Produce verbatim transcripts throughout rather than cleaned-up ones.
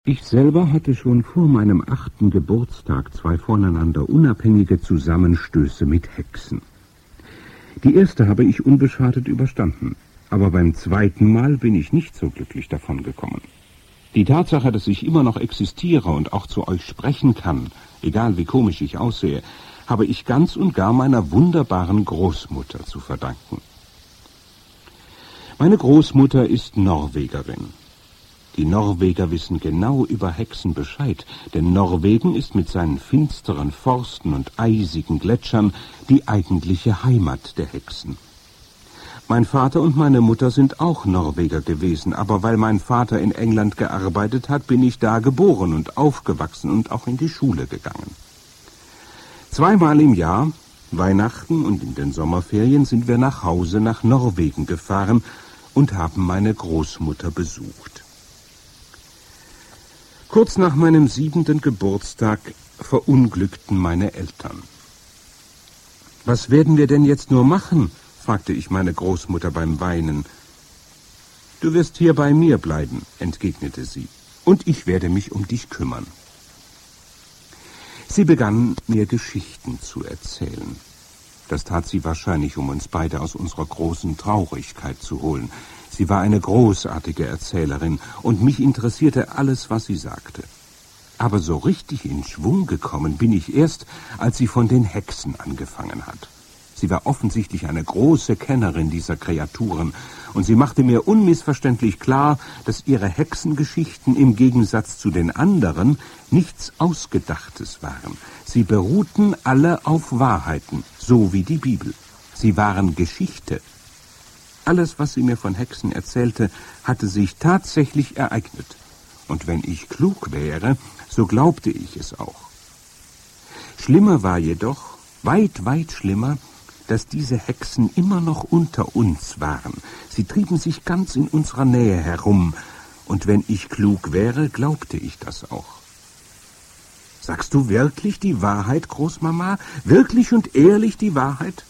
Ich selber hatte schon vor meinem achten Geburtstag zwei voneinander unabhängige Zusammenstöße mit Hexen. Die erste habe ich unbeschadet überstanden, aber beim zweiten Mal bin ich nicht so glücklich davon gekommen. Die Tatsache, dass ich immer noch existiere und auch zu euch sprechen kann, egal wie komisch ich aussehe, habe ich ganz und gar meiner wunderbaren Großmutter zu verdanken. Meine Großmutter ist Norwegerin. Die Norweger wissen genau über Hexen Bescheid, denn Norwegen ist mit seinen finsteren Forsten und eisigen Gletschern die eigentliche Heimat der Hexen. Mein Vater und meine Mutter sind auch Norweger gewesen, aber weil mein Vater in England gearbeitet hat, bin ich da geboren und aufgewachsen und auch in die Schule gegangen. Zweimal im Jahr, Weihnachten und in den Sommerferien, sind wir nach Hause nach Norwegen gefahren und haben meine Großmutter besucht. Kurz nach meinem siebenten Geburtstag verunglückten meine Eltern. »Was werden wir denn jetzt nur machen?« fragte ich meine Großmutter beim Weinen. »Du wirst hier bei mir bleiben«, entgegnete sie, »und ich werde mich um dich kümmern.« Sie begann mir Geschichten zu erzählen. Das tat sie wahrscheinlich, um uns beide aus unserer großen Traurigkeit zu holen. Sie war eine großartige Erzählerin, und mich interessierte alles, was sie sagte. Aber so richtig in Schwung gekommen bin ich erst, als sie von den Hexen angefangen hat. Sie war offensichtlich eine große Kennerin dieser Kreaturen, und sie machte mir unmissverständlich klar, dass ihre Hexengeschichten im Gegensatz zu den anderen nichts Ausgedachtes waren. Sie beruhten alle auf Wahrheiten, so wie die Bibel. Sie waren Geschichte. Alles, was sie mir von Hexen erzählte, hatte sich tatsächlich ereignet. Und wenn ich klug wäre, so glaubte ich es auch. Schlimmer war jedoch, weit, weit schlimmer, dass diese Hexen immer noch unter uns waren. Sie trieben sich ganz in unserer Nähe herum. Und wenn ich klug wäre, glaubte ich das auch. »Sagst du wirklich die Wahrheit, Großmama? Wirklich und ehrlich die Wahrheit?«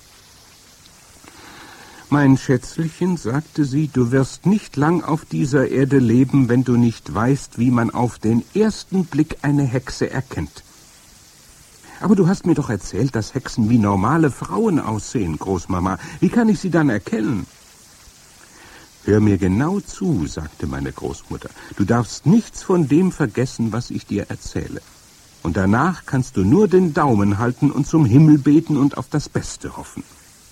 »Mein Schätzelchen«, sagte sie, »du wirst nicht lang auf dieser Erde leben, wenn du nicht weißt, wie man auf den ersten Blick eine Hexe erkennt.« »Aber du hast mir doch erzählt, dass Hexen wie normale Frauen aussehen, Großmama. Wie kann ich sie dann erkennen?« »Hör mir genau zu«, sagte meine Großmutter. »Du darfst nichts von dem vergessen, was ich dir erzähle. Und danach kannst du nur den Daumen halten und zum Himmel beten und auf das Beste hoffen.«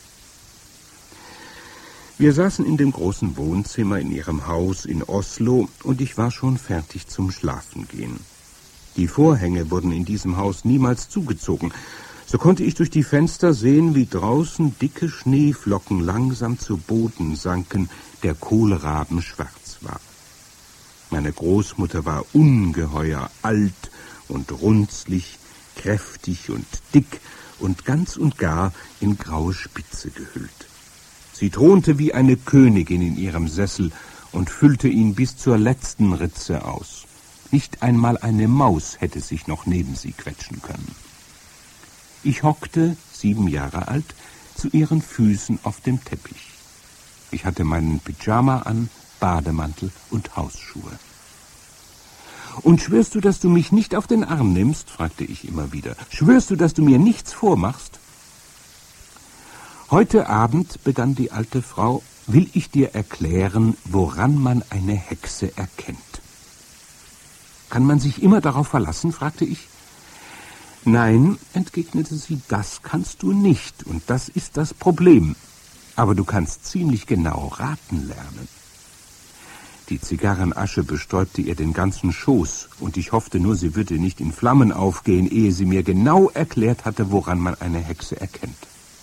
Wir saßen in dem großen Wohnzimmer in ihrem Haus in Oslo, und ich war schon fertig zum Schlafengehen. Die Vorhänge wurden in diesem Haus niemals zugezogen. So konnte ich durch die Fenster sehen, wie draußen dicke Schneeflocken langsam zu Boden sanken, der Kohlraben schwarz war. Meine Großmutter war ungeheuer alt und runzlig, kräftig und dick und ganz und gar in graue Spitze gehüllt. Sie thronte wie eine Königin in ihrem Sessel und füllte ihn bis zur letzten Ritze aus. Nicht einmal eine Maus hätte sich noch neben sie quetschen können. Ich hockte, sieben Jahre alt, zu ihren Füßen auf dem Teppich. Ich hatte meinen Pyjama an, Bademantel und Hausschuhe. »Und schwörst du, dass du mich nicht auf den Arm nimmst?« fragte ich immer wieder. »Schwörst du, dass du mir nichts vormachst?« »Heute Abend«, begann die alte Frau, »will ich dir erklären, woran man eine Hexe erkennt.« »Kann man sich immer darauf verlassen?« fragte ich. »Nein«, entgegnete sie, »das kannst du nicht, und das ist das Problem. Aber du kannst ziemlich genau raten lernen.« Die Zigarrenasche bestäubte ihr den ganzen Schoß, und ich hoffte nur, sie würde nicht in Flammen aufgehen, ehe sie mir genau erklärt hatte, woran man eine Hexe erkennt.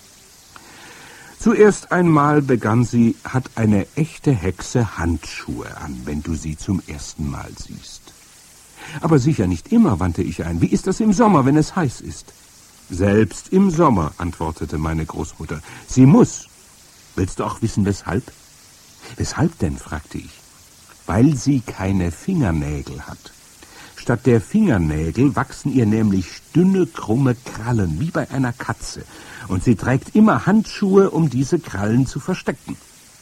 Zuerst einmal, begann sie, hat eine echte Hexe Handschuhe an, wenn du sie zum ersten Mal siehst. »Aber sicher nicht immer«, wandte ich ein. »Wie ist das im Sommer, wenn es heiß ist?« »Selbst im Sommer«, antwortete meine Großmutter. »Sie muss. Willst du auch wissen, weshalb?« »Weshalb denn?« fragte ich. »Weil sie keine Fingernägel hat. Statt der Fingernägel wachsen ihr nämlich dünne, krumme Krallen, wie bei einer Katze. Und sie trägt immer Handschuhe, um diese Krallen zu verstecken.«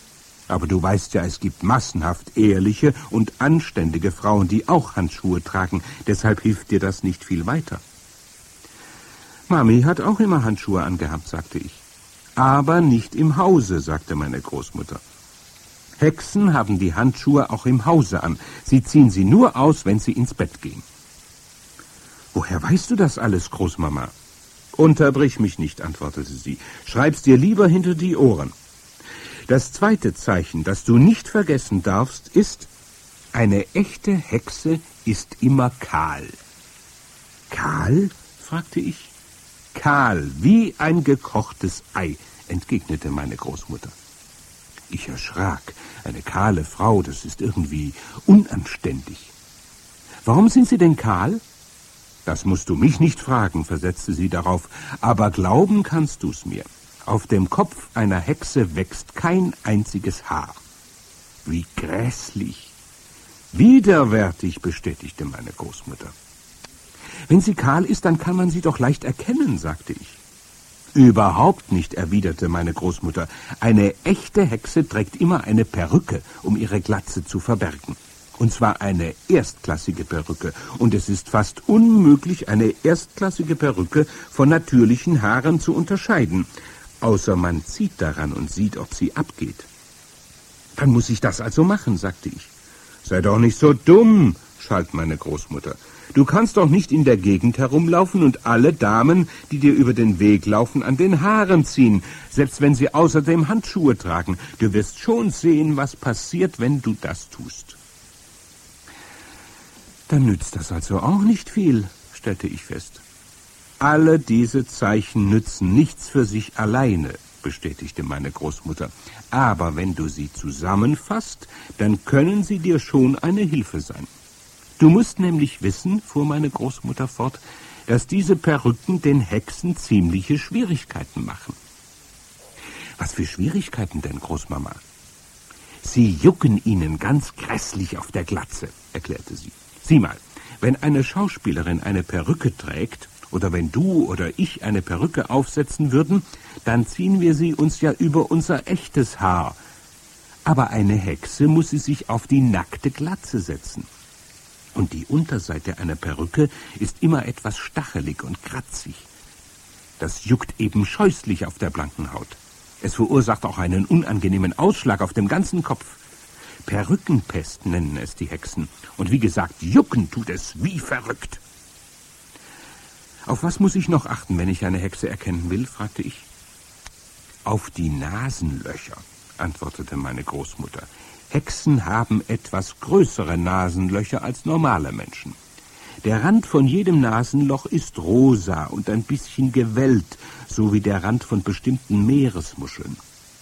Aber du weißt ja, es gibt massenhaft ehrliche und anständige Frauen, die auch Handschuhe tragen. Deshalb hilft dir das nicht viel weiter. Mami hat auch immer Handschuhe angehabt, sagte ich. Aber nicht im Hause, sagte meine Großmutter. Hexen haben die Handschuhe auch im Hause an. Sie ziehen sie nur aus, wenn sie ins Bett gehen. Woher weißt du das alles, Großmama? Unterbrich mich nicht, antwortete sie. Schreib's dir lieber hinter die Ohren. Das zweite Zeichen, das du nicht vergessen darfst, ist, eine echte Hexe ist immer kahl. Kahl? Fragte ich. Kahl, wie ein gekochtes Ei, entgegnete meine Großmutter. Ich erschrak. Eine kahle Frau, das ist irgendwie unanständig. Warum sind Sie denn kahl? Das musst du mich nicht fragen, versetzte sie darauf, aber glauben kannst du's mir. Auf dem Kopf einer Hexe wächst kein einziges Haar. Wie grässlich. Widerwärtig, bestätigte meine Großmutter. Wenn sie kahl ist, dann kann man sie doch leicht erkennen, sagte ich. Überhaupt nicht, erwiderte meine Großmutter. Eine echte Hexe trägt immer eine Perücke, um ihre Glatze zu verbergen. Und zwar eine erstklassige Perücke. Und es ist fast unmöglich, eine erstklassige Perücke von natürlichen Haaren zu unterscheiden. Außer man zieht daran und sieht, ob sie abgeht. Dann muss ich das also machen, sagte ich. Sei doch nicht so dumm, schalt meine Großmutter. Du kannst doch nicht in der Gegend herumlaufen und alle Damen, die dir über den Weg laufen, an den Haaren ziehen, selbst wenn sie außerdem Handschuhe tragen. Du wirst schon sehen, was passiert, wenn du das tust. Dann nützt das also auch nicht viel, stellte ich fest. Alle diese Zeichen nützen nichts für sich alleine, bestätigte meine Großmutter. Aber wenn du sie zusammenfasst, dann können sie dir schon eine Hilfe sein. Du musst nämlich wissen, fuhr meine Großmutter fort, dass diese Perücken den Hexen ziemliche Schwierigkeiten machen. Was für Schwierigkeiten denn, Großmama? Sie jucken ihnen ganz grässlich auf der Glatze, erklärte sie. Sieh mal, wenn eine Schauspielerin eine Perücke trägt, oder wenn du oder ich eine Perücke aufsetzen würden, dann ziehen wir sie uns ja über unser echtes Haar. Aber eine Hexe muss sie sich auf die nackte Glatze setzen. Und die Unterseite einer Perücke ist immer etwas stachelig und kratzig. Das juckt eben scheußlich auf der blanken Haut. Es verursacht auch einen unangenehmen Ausschlag auf dem ganzen Kopf. Perückenpest nennen es die Hexen. Und wie gesagt, jucken tut es wie verrückt. Auf was muss ich noch achten, wenn ich eine Hexe erkennen will, fragte ich. Auf die Nasenlöcher, antwortete meine Großmutter. Hexen haben etwas größere Nasenlöcher als normale Menschen. Der Rand von jedem Nasenloch ist rosa und ein bisschen gewellt, so wie der Rand von bestimmten Meeresmuscheln.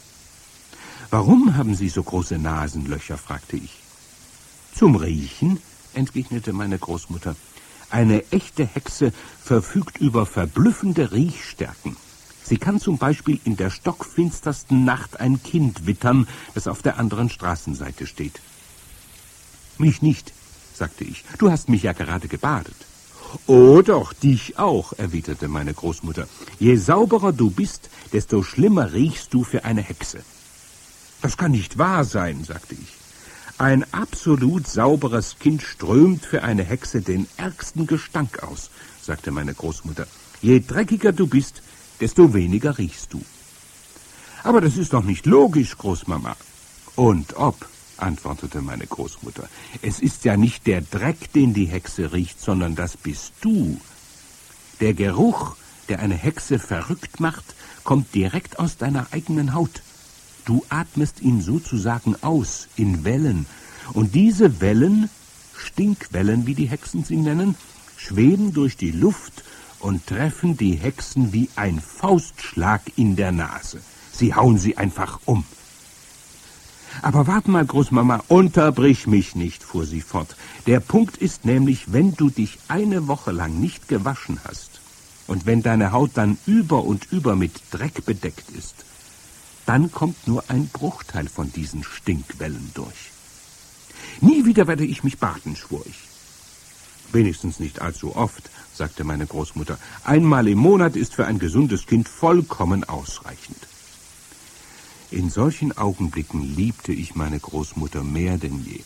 Warum haben Sie so große Nasenlöcher, fragte ich. Zum Riechen, entgegnete meine Großmutter. Eine echte Hexe verfügt über verblüffende Riechstärken. Sie kann zum Beispiel in der stockfinstersten Nacht ein Kind wittern, das auf der anderen Straßenseite steht. Mich nicht, sagte ich. Du hast mich ja gerade gebadet. Oh doch, dich auch, erwiderte meine Großmutter. Je sauberer du bist, desto schlimmer riechst du für eine Hexe. Das kann nicht wahr sein, sagte ich. Ein absolut sauberes Kind strömt für eine Hexe den ärgsten Gestank aus, sagte meine Großmutter. Je dreckiger du bist, desto weniger riechst du. Aber das ist doch nicht logisch, Großmama. Und ob, antwortete meine Großmutter. Es ist ja nicht der Dreck, den die Hexe riecht, sondern das bist du. Der Geruch, der eine Hexe verrückt macht, kommt direkt aus deiner eigenen Haut. Du atmest ihn sozusagen aus, in Wellen. Und diese Wellen, Stinkwellen, wie die Hexen sie nennen, schweben durch die Luft und treffen die Hexen wie ein Faustschlag in der Nase. Sie hauen sie einfach um. Aber wart mal, Großmama, unterbrich mich nicht, fuhr sie fort. Der Punkt ist nämlich, wenn du dich eine Woche lang nicht gewaschen hast und wenn deine Haut dann über und über mit Dreck bedeckt ist, dann kommt nur ein Bruchteil von diesen Stinkwellen durch. Nie wieder werde ich mich baden, schwor ich. Wenigstens nicht allzu oft, sagte meine Großmutter. Einmal im Monat ist für ein gesundes Kind vollkommen ausreichend. In solchen Augenblicken liebte ich meine Großmutter mehr denn je.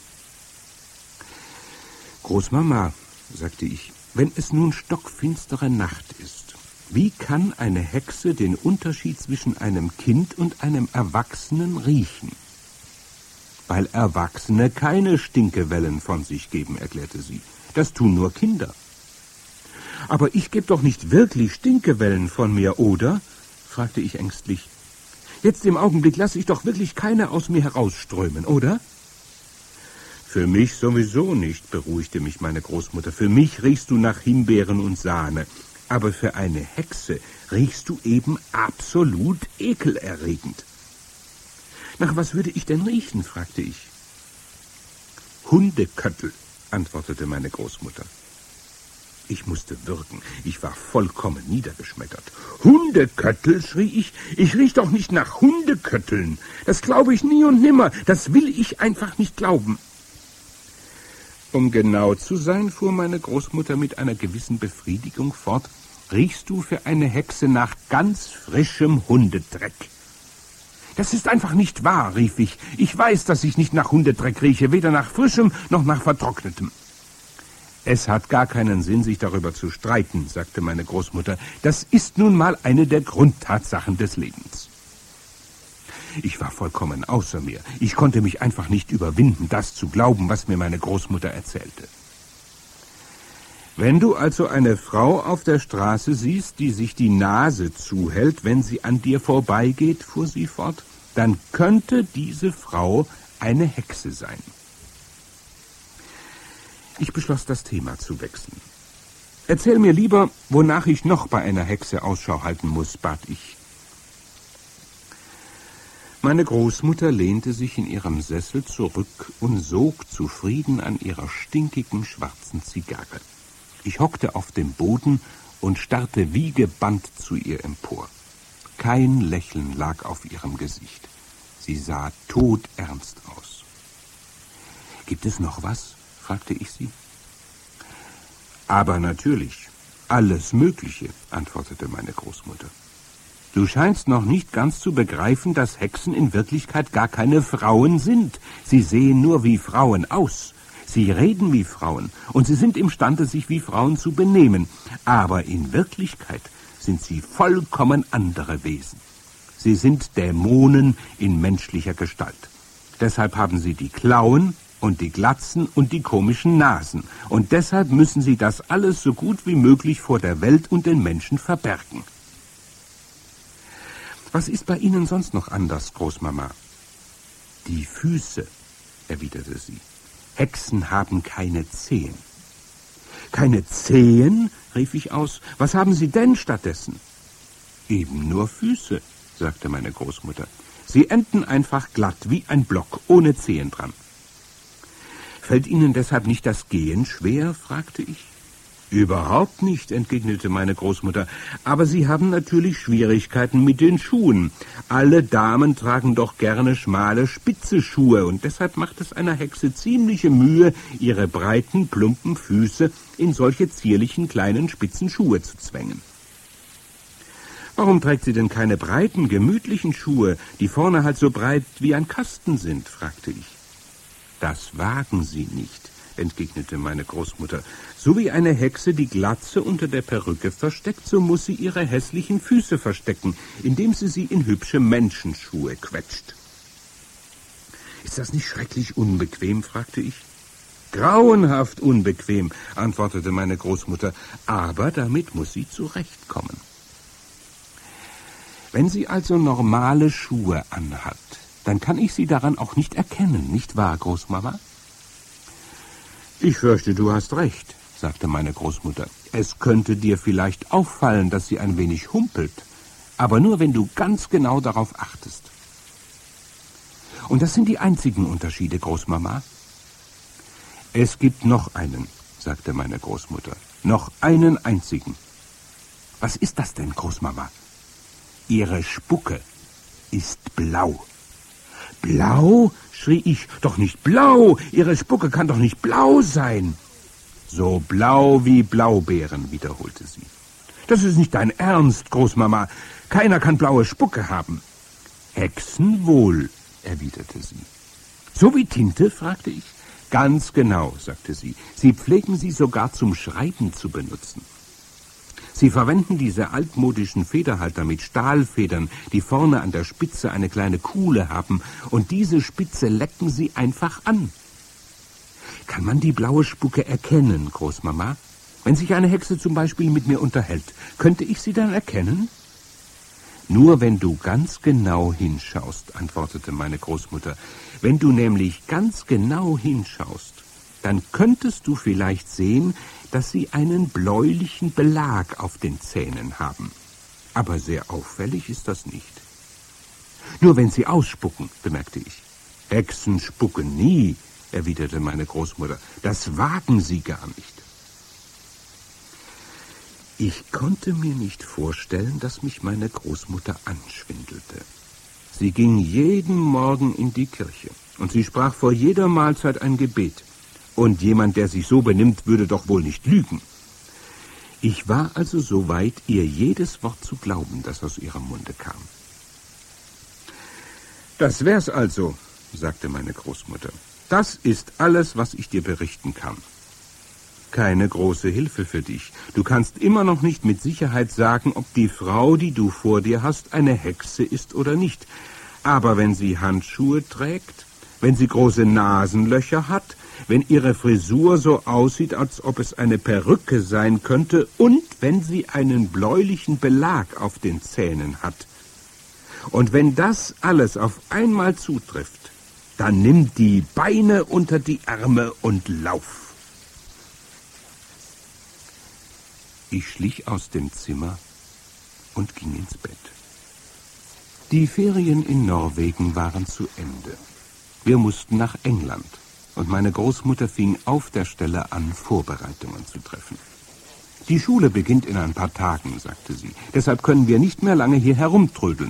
»Großmama«, sagte ich, »wenn es nun stockfinstere Nacht ist, wie kann eine Hexe den Unterschied zwischen einem Kind und einem Erwachsenen riechen?« »Weil Erwachsene keine Stinkewellen von sich geben«, erklärte sie. »Das tun nur Kinder.« »Aber ich gebe doch nicht wirklich Stinkewellen von mir, oder?«, fragte ich ängstlich. »Jetzt im Augenblick lasse ich doch wirklich keine aus mir herausströmen, oder?« »Für mich sowieso nicht«, beruhigte mich meine Großmutter. »Für mich riechst du nach Himbeeren und Sahne. Aber für eine Hexe riechst du eben absolut ekelerregend.« »Nach was würde ich denn riechen?«, fragte ich. »Hundeköttel«, antwortete meine Großmutter. Ich musste würgen. Ich war vollkommen niedergeschmettert. »Hundeköttel«, schrie ich. »Ich riech doch nicht nach Hundekötteln. Das glaube ich nie und nimmer. Das will ich einfach nicht glauben.« »Um genau zu sein«, fuhr meine Großmutter mit einer gewissen Befriedigung fort, »riechst du für eine Hexe nach ganz frischem Hundedreck.« »Das ist einfach nicht wahr«, rief ich. »Ich weiß, dass ich nicht nach Hundedreck rieche, weder nach frischem noch nach vertrocknetem.« »Es hat gar keinen Sinn, sich darüber zu streiten«, sagte meine Großmutter. »Das ist nun mal eine der Grundtatsachen des Lebens.« Ich war vollkommen außer mir. Ich konnte mich einfach nicht überwinden, das zu glauben, was mir meine Großmutter erzählte. »Wenn du also eine Frau auf der Straße siehst, die sich die Nase zuhält, wenn sie an dir vorbeigeht«, fuhr sie fort, »dann könnte diese Frau eine Hexe sein.« Ich beschloss, das Thema zu wechseln. »Erzähl mir lieber, wonach ich noch bei einer Hexe Ausschau halten muss«, bat ich. Meine Großmutter lehnte sich in ihrem Sessel zurück und sog zufrieden an ihrer stinkigen schwarzen Zigarre. Ich hockte auf dem Boden und starrte wie gebannt zu ihr empor. Kein Lächeln lag auf ihrem Gesicht. Sie sah todernst aus. »Gibt es noch was?« fragte ich sie. »Aber natürlich, alles Mögliche«, antwortete meine Großmutter. »Du scheinst noch nicht ganz zu begreifen, dass Hexen in Wirklichkeit gar keine Frauen sind. Sie sehen nur wie Frauen aus. Sie reden wie Frauen und sie sind imstande, sich wie Frauen zu benehmen. Aber in Wirklichkeit sind sie vollkommen andere Wesen. Sie sind Dämonen in menschlicher Gestalt. Deshalb haben sie die Klauen und die Glatzen und die komischen Nasen. Und deshalb müssen sie das alles so gut wie möglich vor der Welt und den Menschen verbergen.« »Was ist bei Ihnen sonst noch anders, Großmama?« »Die Füße«, erwiderte sie. »Hexen haben keine Zehen.« »Keine Zehen?«, rief ich aus. »Was haben sie denn stattdessen?« »Eben nur Füße«, sagte meine Großmutter. »Sie enden einfach glatt wie ein Block, ohne Zehen dran.« »Fällt Ihnen deshalb nicht das Gehen schwer?«, fragte ich. »Überhaupt nicht«, entgegnete meine Großmutter, »aber Sie haben natürlich Schwierigkeiten mit den Schuhen. Alle Damen tragen doch gerne schmale, spitze Schuhe, und deshalb macht es einer Hexe ziemliche Mühe, ihre breiten, plumpen Füße in solche zierlichen, kleinen, spitzen Schuhe zu zwängen.« »Warum trägt sie denn keine breiten, gemütlichen Schuhe, die vorne halt so breit wie ein Kasten sind?«, fragte ich. »Das wagen sie nicht«, entgegnete meine Großmutter. »So wie eine Hexe die Glatze unter der Perücke versteckt, so muss sie ihre hässlichen Füße verstecken, indem sie sie in hübsche Menschenschuhe quetscht.« »Ist das nicht schrecklich unbequem?«, fragte ich. »Grauenhaft unbequem«, antwortete meine Großmutter, »aber damit muss sie zurechtkommen.« »Wenn sie also normale Schuhe anhat, dann kann ich sie daran auch nicht erkennen, nicht wahr, Großmama?« »Ich fürchte, du hast recht«, sagte meine Großmutter. »Es könnte dir vielleicht auffallen, dass sie ein wenig humpelt, aber nur, wenn du ganz genau darauf achtest.« »Und das sind die einzigen Unterschiede, Großmama?« »Es gibt noch einen«, sagte meine Großmutter. »Noch einen einzigen.« »Was ist das denn, Großmama?« »Ihre Spucke ist blau.« »Blau?«, schrie ich. »Doch nicht blau! Ihre Spucke kann doch nicht blau sein!« »So blau wie Blaubeeren«, wiederholte sie. »Das ist nicht dein Ernst, Großmama. Keiner kann blaue Spucke haben.« Hexen wohl, erwiderte sie. So wie Tinte, fragte ich. Ganz genau, sagte sie. Sie pflegen sie sogar zum Schreiben zu benutzen. Sie verwenden diese altmodischen Federhalter mit Stahlfedern, die vorne an der Spitze eine kleine Kuhle haben, und diese Spitze lecken sie einfach an. Kann man die blaue Spucke erkennen, Großmama? Wenn sich eine Hexe zum Beispiel mit mir unterhält, könnte ich sie dann erkennen? Nur wenn du ganz genau hinschaust, antwortete meine Großmutter. Wenn du nämlich ganz genau hinschaust, dann könntest du vielleicht sehen, dass sie einen bläulichen Belag auf den Zähnen haben. Aber sehr auffällig ist das nicht. Nur wenn sie ausspucken, bemerkte ich. Hexen spucken nie, erwiderte meine Großmutter. Das wagen sie gar nicht. Ich konnte mir nicht vorstellen, dass mich meine Großmutter anschwindelte. Sie ging jeden Morgen in die Kirche und sie sprach vor jeder Mahlzeit ein Gebet. Und jemand, der sich so benimmt, würde doch wohl nicht lügen. Ich war also so weit, ihr jedes Wort zu glauben, das aus ihrem Munde kam. Das wär's also, sagte meine Großmutter. Das ist alles, was ich dir berichten kann. Keine große Hilfe für dich. Du kannst immer noch nicht mit Sicherheit sagen, ob die Frau, die du vor dir hast, eine Hexe ist oder nicht. Aber wenn sie Handschuhe trägt, wenn sie große Nasenlöcher hat, wenn ihre Frisur so aussieht, als ob es eine Perücke sein könnte, und wenn sie einen bläulichen Belag auf den Zähnen hat. Und wenn das alles auf einmal zutrifft, dann nimm die Beine unter die Arme und lauf. Ich schlich aus dem Zimmer und ging ins Bett. Die Ferien in Norwegen waren zu Ende. Wir mussten nach England, und meine Großmutter fing auf der Stelle an, Vorbereitungen zu treffen. Die Schule beginnt in ein paar Tagen, sagte sie. Deshalb können wir nicht mehr lange hier herumtrödeln.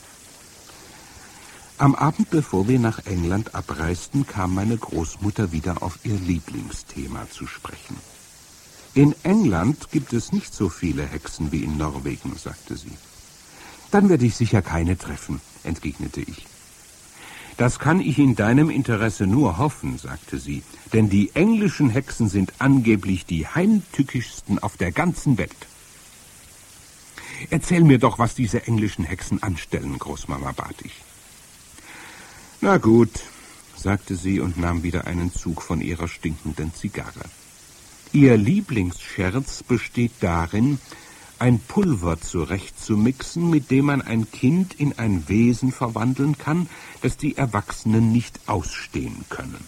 Am Abend, bevor wir nach England abreisten, kam meine Großmutter wieder auf ihr Lieblingsthema zu sprechen. In England gibt es nicht so viele Hexen wie in Norwegen, sagte sie. Dann werde ich sicher keine treffen, entgegnete ich. Das kann ich in deinem Interesse nur hoffen, sagte sie, denn die englischen Hexen sind angeblich die heimtückischsten auf der ganzen Welt. Erzähl mir doch, was diese englischen Hexen anstellen, Großmama, bat ich. Na gut, sagte sie und nahm wieder einen Zug von ihrer stinkenden Zigarre. Ihr Lieblingsscherz besteht darin, ein Pulver zurechtzumixen, mit dem man ein Kind in ein Wesen verwandeln kann, das die Erwachsenen nicht ausstehen können.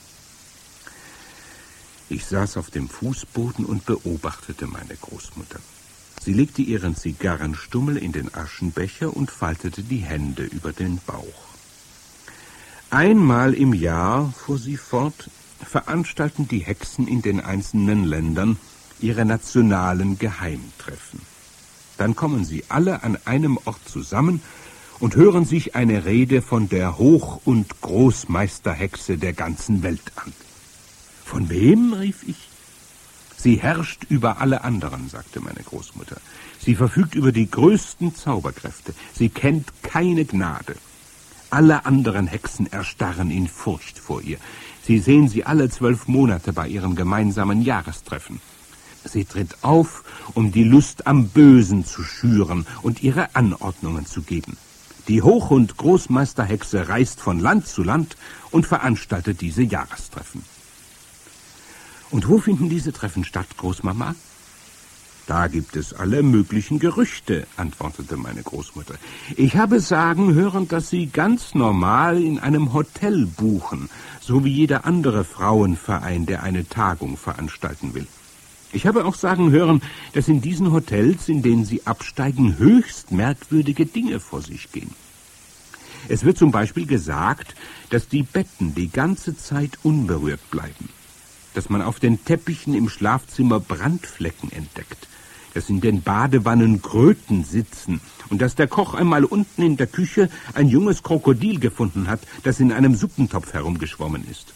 Ich saß auf dem Fußboden und beobachtete meine Großmutter. Sie legte ihren Zigarrenstummel in den Aschenbecher und faltete die Hände über den Bauch. Einmal im Jahr, fuhr sie fort, veranstalten die Hexen in den einzelnen Ländern ihre nationalen Geheimtreffen. Dann kommen sie alle an einem Ort zusammen und hören sich eine Rede von der Hoch- und Großmeisterhexe der ganzen Welt an. Von wem? Rief ich. Sie herrscht über alle anderen, sagte meine Großmutter. Sie verfügt über die größten Zauberkräfte. Sie kennt keine Gnade. Alle anderen Hexen erstarren in Furcht vor ihr. Sie sehen sie alle zwölf Monate bei ihrem gemeinsamen Jahrestreffen. Sie tritt auf, um die Lust am Bösen zu schüren und ihre Anordnungen zu geben. Die Hoch- und Großmeisterhexe reist von Land zu Land und veranstaltet diese Jahrestreffen. Und wo finden diese Treffen statt, Großmama? Da gibt es alle möglichen Gerüchte, antwortete meine Großmutter. Ich habe sagen hören, dass sie ganz normal in einem Hotel buchen, so wie jeder andere Frauenverein, der eine Tagung veranstalten will. Ich habe auch sagen hören, dass in diesen Hotels, in denen sie absteigen, höchst merkwürdige Dinge vor sich gehen. Es wird zum Beispiel gesagt, dass die Betten die ganze Zeit unberührt bleiben, dass man auf den Teppichen im Schlafzimmer Brandflecken entdeckt, dass in den Badewannen Kröten sitzen und dass der Koch einmal unten in der Küche ein junges Krokodil gefunden hat, das in einem Suppentopf herumgeschwommen ist.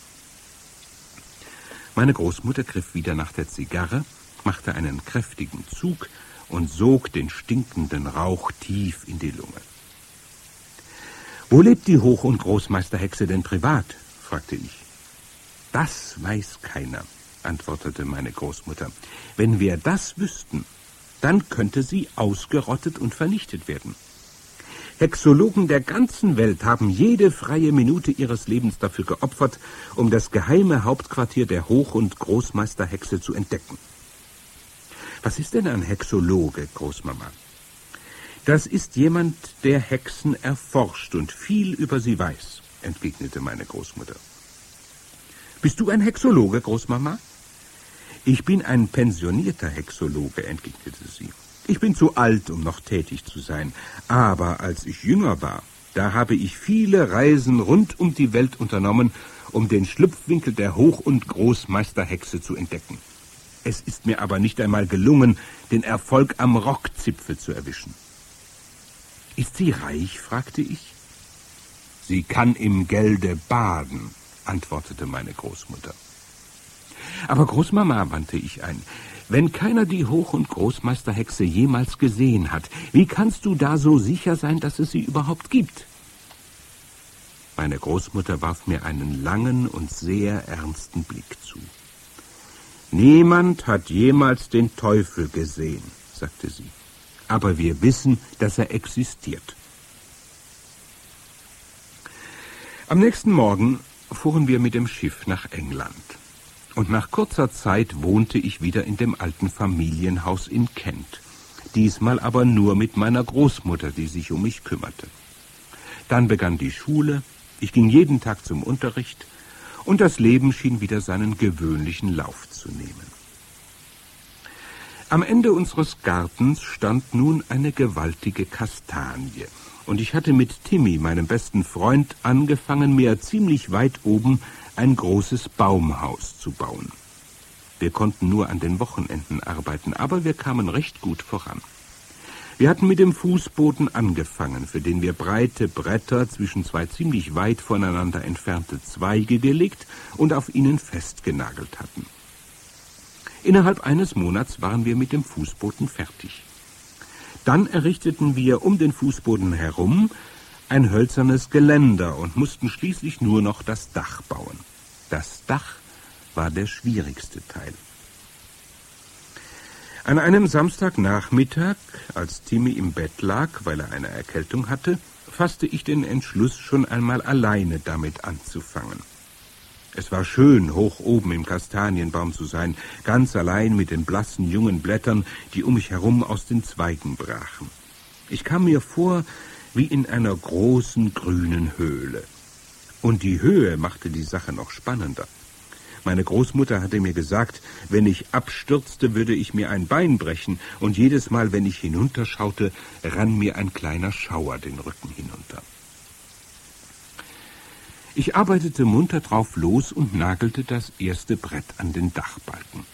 Meine Großmutter griff wieder nach der Zigarre, machte einen kräftigen Zug und sog den stinkenden Rauch tief in die Lunge. »Wo lebt die Hoch- und Großmeisterhexe denn privat?« fragte ich. »Das weiß keiner«, antwortete meine Großmutter. »Wenn wir das wüssten, dann könnte sie ausgerottet und vernichtet werden. Hexologen der ganzen Welt haben jede freie Minute ihres Lebens dafür geopfert, um das geheime Hauptquartier der Hoch- und Großmeisterhexe zu entdecken.« »Was ist denn ein Hexologe, Großmama?« »Das ist jemand, der Hexen erforscht und viel über sie weiß«, entgegnete meine Großmutter. »Bist du ein Hexologe, Großmama?« »Ich bin ein pensionierter Hexologe«, entgegnete sie. »Ich bin zu alt, um noch tätig zu sein. Aber als ich jünger war, da habe ich viele Reisen rund um die Welt unternommen, um den Schlupfwinkel der Hoch- und Großmeisterhexe zu entdecken. Es ist mir aber nicht einmal gelungen, den Erfolg am Rockzipfel zu erwischen.« »Ist sie reich?« fragte ich. »Sie kann im Gelde baden«, antwortete meine Großmutter. »Aber Großmama«, wandte ich ein, »wenn keiner die Hoch- und Großmeisterhexe jemals gesehen hat, wie kannst du da so sicher sein, dass es sie überhaupt gibt?« Meine Großmutter warf mir einen langen und sehr ernsten Blick zu. »Niemand hat jemals den Teufel gesehen«, sagte sie, »aber wir wissen, dass er existiert.« Am nächsten Morgen fuhren wir mit dem Schiff nach England. Und nach kurzer Zeit wohnte ich wieder in dem alten Familienhaus in Kent. Diesmal aber nur mit meiner Großmutter, die sich um mich kümmerte. Dann begann die Schule, ich ging jeden Tag zum Unterricht und das Leben schien wieder seinen gewöhnlichen Lauf zu nehmen. Am Ende unseres Gartens stand nun eine gewaltige Kastanie. Und ich hatte mit Timmy, meinem besten Freund, angefangen, mir ziemlich weit oben ein großes Baumhaus zu bauen. Wir konnten nur an den Wochenenden arbeiten, aber wir kamen recht gut voran. Wir hatten mit dem Fußboden angefangen, für den wir breite Bretter zwischen zwei ziemlich weit voneinander entfernte Zweige gelegt und auf ihnen festgenagelt hatten. Innerhalb eines Monats waren wir mit dem Fußboden fertig. Dann errichteten wir um den Fußboden herum ein hölzernes Geländer und mussten schließlich nur noch das Dach bauen. Das Dach war der schwierigste Teil. An einem Samstagnachmittag, als Timmy im Bett lag, weil er eine Erkältung hatte, fasste ich den Entschluss, schon einmal alleine damit anzufangen. Es war schön, hoch oben im Kastanienbaum zu sein, ganz allein mit den blassen jungen Blättern, die um mich herum aus den Zweigen brachen. Ich kam mir vor wie in einer großen grünen Höhle. Und die Höhe machte die Sache noch spannender. Meine Großmutter hatte mir gesagt, wenn ich abstürzte, würde ich mir ein Bein brechen, und jedes Mal, wenn ich hinunterschaute, rann mir ein kleiner Schauer den Rücken hinunter. Ich arbeitete munter drauf los und nagelte das erste Brett an den Dachbalken.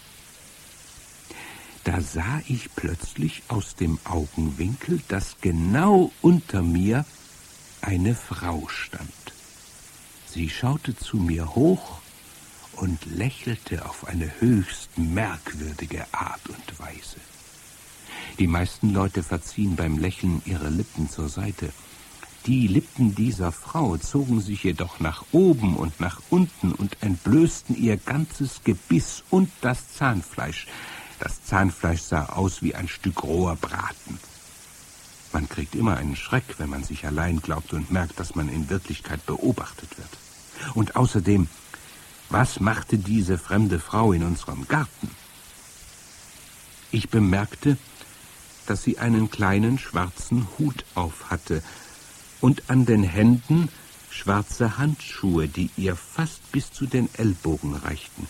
Da sah ich plötzlich aus dem Augenwinkel, dass genau unter mir eine Frau stand. Sie schaute zu mir hoch und lächelte auf eine höchst merkwürdige Art und Weise. Die meisten Leute verziehen beim Lächeln ihre Lippen zur Seite. Die Lippen dieser Frau zogen sich jedoch nach oben und nach unten und entblößten ihr ganzes Gebiss und das Zahnfleisch. Das Zahnfleisch sah aus wie ein Stück roher Braten. Man kriegt immer einen Schreck, wenn man sich allein glaubt und merkt, dass man in Wirklichkeit beobachtet wird. Und außerdem, was machte diese fremde Frau in unserem Garten? Ich bemerkte, dass sie einen kleinen schwarzen Hut auf hatte und an den Händen schwarze Handschuhe, die ihr fast bis zu den Ellbogen reichten.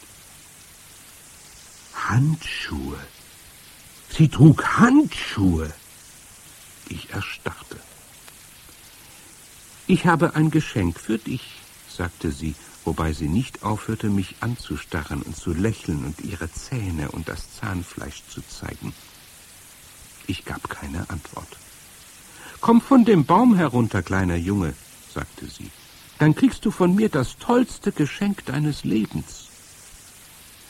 Handschuhe. Sie trug Handschuhe. Ich erstarrte. »Ich habe ein Geschenk für dich«, sagte sie, wobei sie nicht aufhörte, mich anzustarren und zu lächeln und ihre Zähne und das Zahnfleisch zu zeigen. Ich gab keine Antwort. »Komm von dem Baum herunter, kleiner Junge«, sagte sie. »Dann kriegst du von mir das tollste Geschenk deines Lebens.«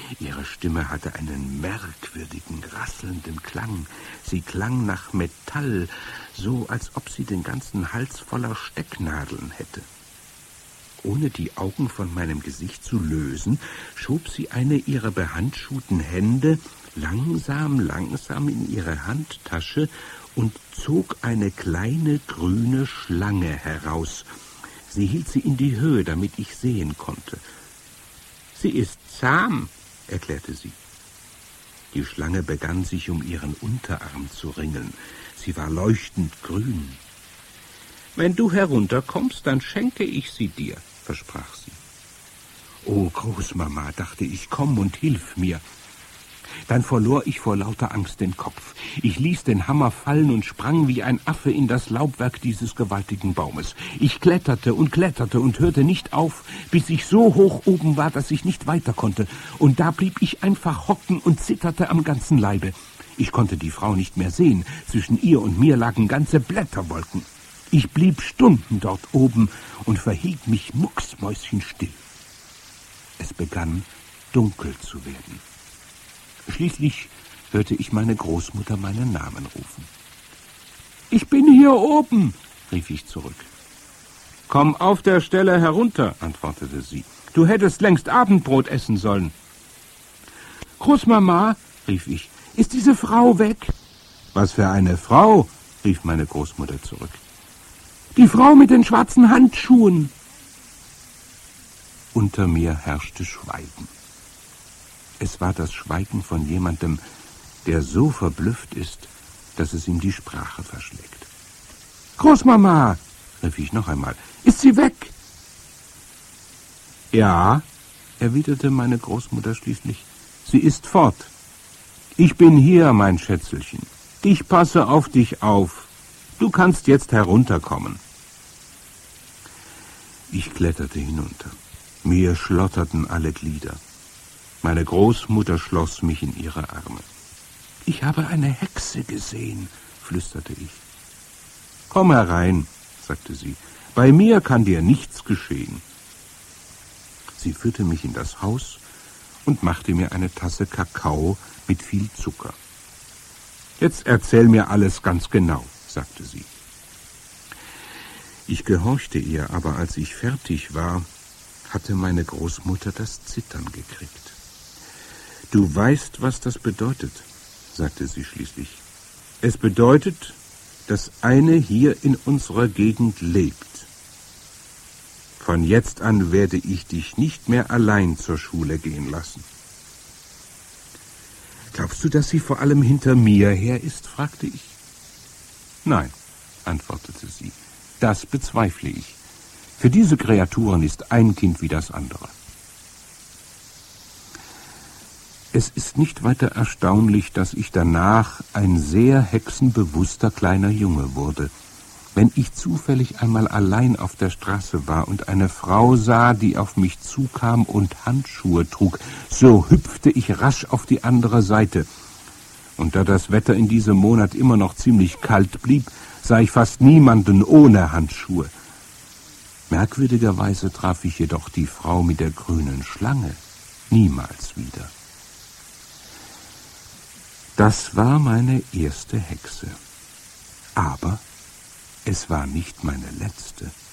Ihre Stimme hatte einen merkwürdigen, rasselnden Klang. Sie klang nach Metall, so als ob sie den ganzen Hals voller Stecknadeln hätte. Ohne die Augen von meinem Gesicht zu lösen, schob sie eine ihrer behandschuhten Hände langsam, langsam in ihre Handtasche und zog eine kleine grüne Schlange heraus. Sie hielt sie in die Höhe, damit ich sehen konnte. »Sie ist zahm«, erklärte sie. Die Schlange begann sich um ihren Unterarm zu ringeln. Sie war leuchtend grün. »Wenn du herunterkommst, dann schenke ich sie dir«, versprach sie. »Oh, Großmama«, dachte ich, »komm und hilf mir.« Dann verlor ich vor lauter Angst den Kopf. Ich ließ den Hammer fallen und sprang wie ein Affe in das Laubwerk dieses gewaltigen Baumes. Ich kletterte und kletterte und hörte nicht auf, bis ich so hoch oben war, dass ich nicht weiter konnte. Und da blieb ich einfach hocken und zitterte am ganzen Leibe. Ich konnte die Frau nicht mehr sehen. Zwischen ihr und mir lagen ganze Blätterwolken. Ich blieb Stunden dort oben und verhielt mich mucksmäuschenstill. Es begann, dunkel zu werden. Schließlich hörte ich meine Großmutter meinen Namen rufen. »Ich bin hier oben«, rief ich zurück. »Komm auf der Stelle herunter«, antwortete sie. »Du hättest längst Abendbrot essen sollen.« »Großmama«, rief ich, »ist diese Frau weg?« »Was für eine Frau?« rief meine Großmutter zurück. »Die Frau mit den schwarzen Handschuhen.« Unter mir herrschte Schweigen. Es war das Schweigen von jemandem, der so verblüfft ist, dass es ihm die Sprache verschlägt. »Großmama«, rief ich noch einmal, »ist sie weg?« »Ja«, erwiderte meine Großmutter schließlich, »sie ist fort. Ich bin hier, mein Schätzelchen. Ich passe auf dich auf. Du kannst jetzt herunterkommen.« Ich kletterte hinunter. Mir schlotterten alle Glieder. Meine Großmutter schloss mich in ihre Arme. »Ich habe eine Hexe gesehen«, flüsterte ich. »Komm herein«, sagte sie, »bei mir kann dir nichts geschehen.« Sie führte mich in das Haus und machte mir eine Tasse Kakao mit viel Zucker. »Jetzt erzähl mir alles ganz genau«, sagte sie. Ich gehorchte ihr, aber als ich fertig war, hatte meine Großmutter das Zittern gekriegt. »Du weißt, was das bedeutet«, sagte sie schließlich. »Es bedeutet, dass eine hier in unserer Gegend lebt. Von jetzt an werde ich dich nicht mehr allein zur Schule gehen lassen.« »Glaubst du, dass sie vor allem hinter mir her ist?« fragte ich. »Nein«, antwortete sie, »das bezweifle ich. Für diese Kreaturen ist ein Kind wie das andere.« Es ist nicht weiter erstaunlich, dass ich danach ein sehr hexenbewusster kleiner Junge wurde. Wenn ich zufällig einmal allein auf der Straße war und eine Frau sah, die auf mich zukam und Handschuhe trug, so hüpfte ich rasch auf die andere Seite. Und da das Wetter in diesem Monat immer noch ziemlich kalt blieb, sah ich fast niemanden ohne Handschuhe. Merkwürdigerweise traf ich jedoch die Frau mit der grünen Schlange niemals wieder. Das war meine erste Hexe. Aber es war nicht meine letzte.